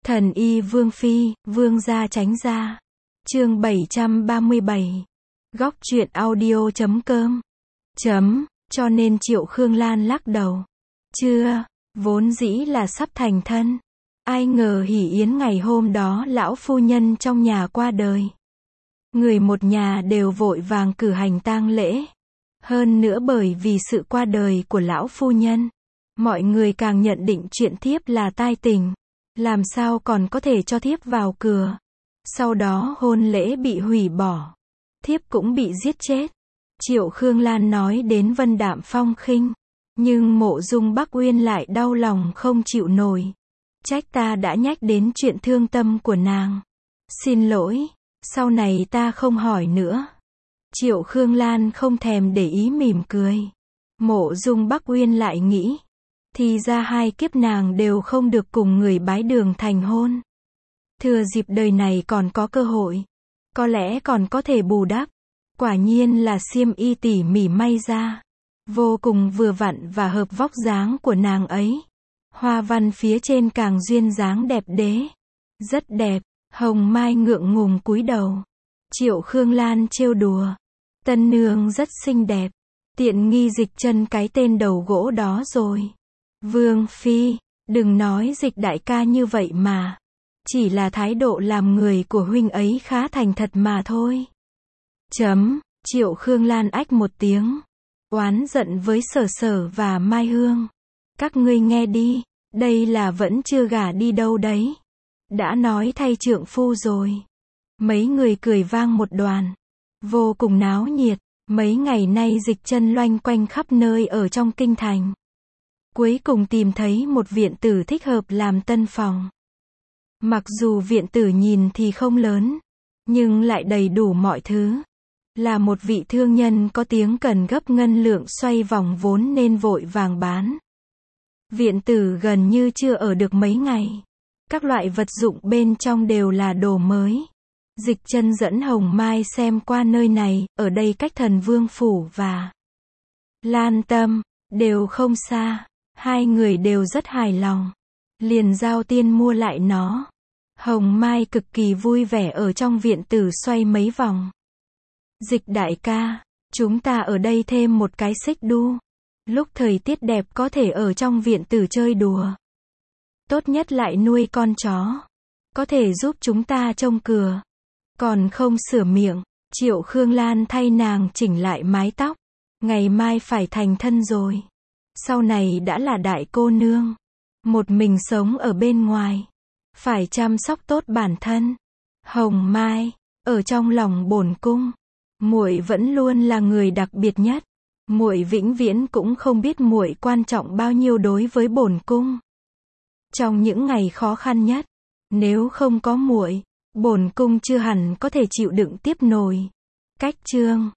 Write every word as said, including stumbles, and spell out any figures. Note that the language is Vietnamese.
Thần y Vương Phi, Vương gia tránh ra. Chương bảy trăm ba mươi bảy. Góc truyện audio chấm com. Chấm, cho nên Triệu Khương Lan lắc đầu. Chưa, vốn dĩ là sắp thành thân. Ai ngờ hỉ yến ngày hôm đó lão phu nhân trong nhà qua đời. Người một nhà đều vội vàng cử hành tang lễ. Hơn nữa bởi vì sự qua đời của lão phu nhân, mọi người càng nhận định chuyện thiếp là tai tình. Làm sao còn có thể cho thiếp vào cửa. Sau đó hôn lễ bị hủy bỏ. Thiếp cũng bị giết chết. Triệu Khương Lan nói đến vân đạm phong khinh. Nhưng Mộ Dung Bắc Uyên lại đau lòng không chịu nổi. Trách ta đã nhắc đến chuyện thương tâm của nàng. Xin lỗi, sau này ta không hỏi nữa. Triệu Khương Lan không thèm để ý mỉm cười. Mộ Dung Bắc Uyên lại nghĩ. Thì ra hai kiếp nàng đều không được cùng người bái đường thành hôn. Thừa dịp đời này còn có cơ hội. Có lẽ còn có thể bù đắp. Quả nhiên là xiêm y tỉ mỉ may ra. Vô cùng vừa vặn và hợp vóc dáng của nàng ấy. Hoa văn phía trên càng duyên dáng đẹp đẽ. Rất đẹp. Hồng Mai ngượng ngùng cúi đầu. Triệu Khương Lan trêu đùa. Tân nương rất xinh đẹp. Tiện nghi Dịch Chân cái tên đầu gỗ đó rồi. Vương Phi, đừng nói Dịch đại ca như vậy mà. Chỉ là thái độ làm người của huynh ấy khá thành thật mà thôi. Chấm, Triệu Khương Lan ách một tiếng. Oán giận với Sở Sở và Mai Hương. Các ngươi nghe đi, đây là vẫn chưa gả đi đâu đấy. Đã nói thay trượng phu rồi. Mấy người cười vang một đoàn. Vô cùng náo nhiệt. Mấy ngày nay Dịch Chân loanh quanh khắp nơi ở trong kinh thành. Cuối cùng tìm thấy một viện tử thích hợp làm tân phòng. Mặc dù viện tử nhìn thì không lớn, nhưng lại đầy đủ mọi thứ. Là một vị thương nhân có tiếng cần gấp ngân lượng xoay vòng vốn nên vội vàng bán. Viện tử gần như chưa ở được mấy ngày. Các loại vật dụng bên trong đều là đồ mới. Dịch Chân dẫn Hồng Mai xem qua nơi này, ở đây cách Thần Vương Phủ và Lan Tâm đều không xa. Hai người đều rất hài lòng. Liền giao tiền mua lại nó. Hồng Mai cực kỳ vui vẻ ở trong viện tử xoay mấy vòng. Dịch đại ca, chúng ta ở đây thêm một cái xích đu. Lúc thời tiết đẹp có thể ở trong viện tử chơi đùa. Tốt nhất lại nuôi con chó. Có thể giúp chúng ta trông cửa. Còn không sửa miệng. Triệu Khương Lan thay nàng chỉnh lại mái tóc. Ngày mai phải thành thân rồi. Sau này đã là đại cô nương. Một mình sống ở bên ngoài. Phải chăm sóc tốt bản thân. Hồng Mai, ở trong lòng bổn cung, muội vẫn luôn là người đặc biệt nhất. Muội vĩnh viễn cũng không biết muội quan trọng bao nhiêu đối với bổn cung. Trong những ngày khó khăn nhất, nếu không có muội, bổn cung chưa hẳn có thể chịu đựng tiếp nổi. Cách chương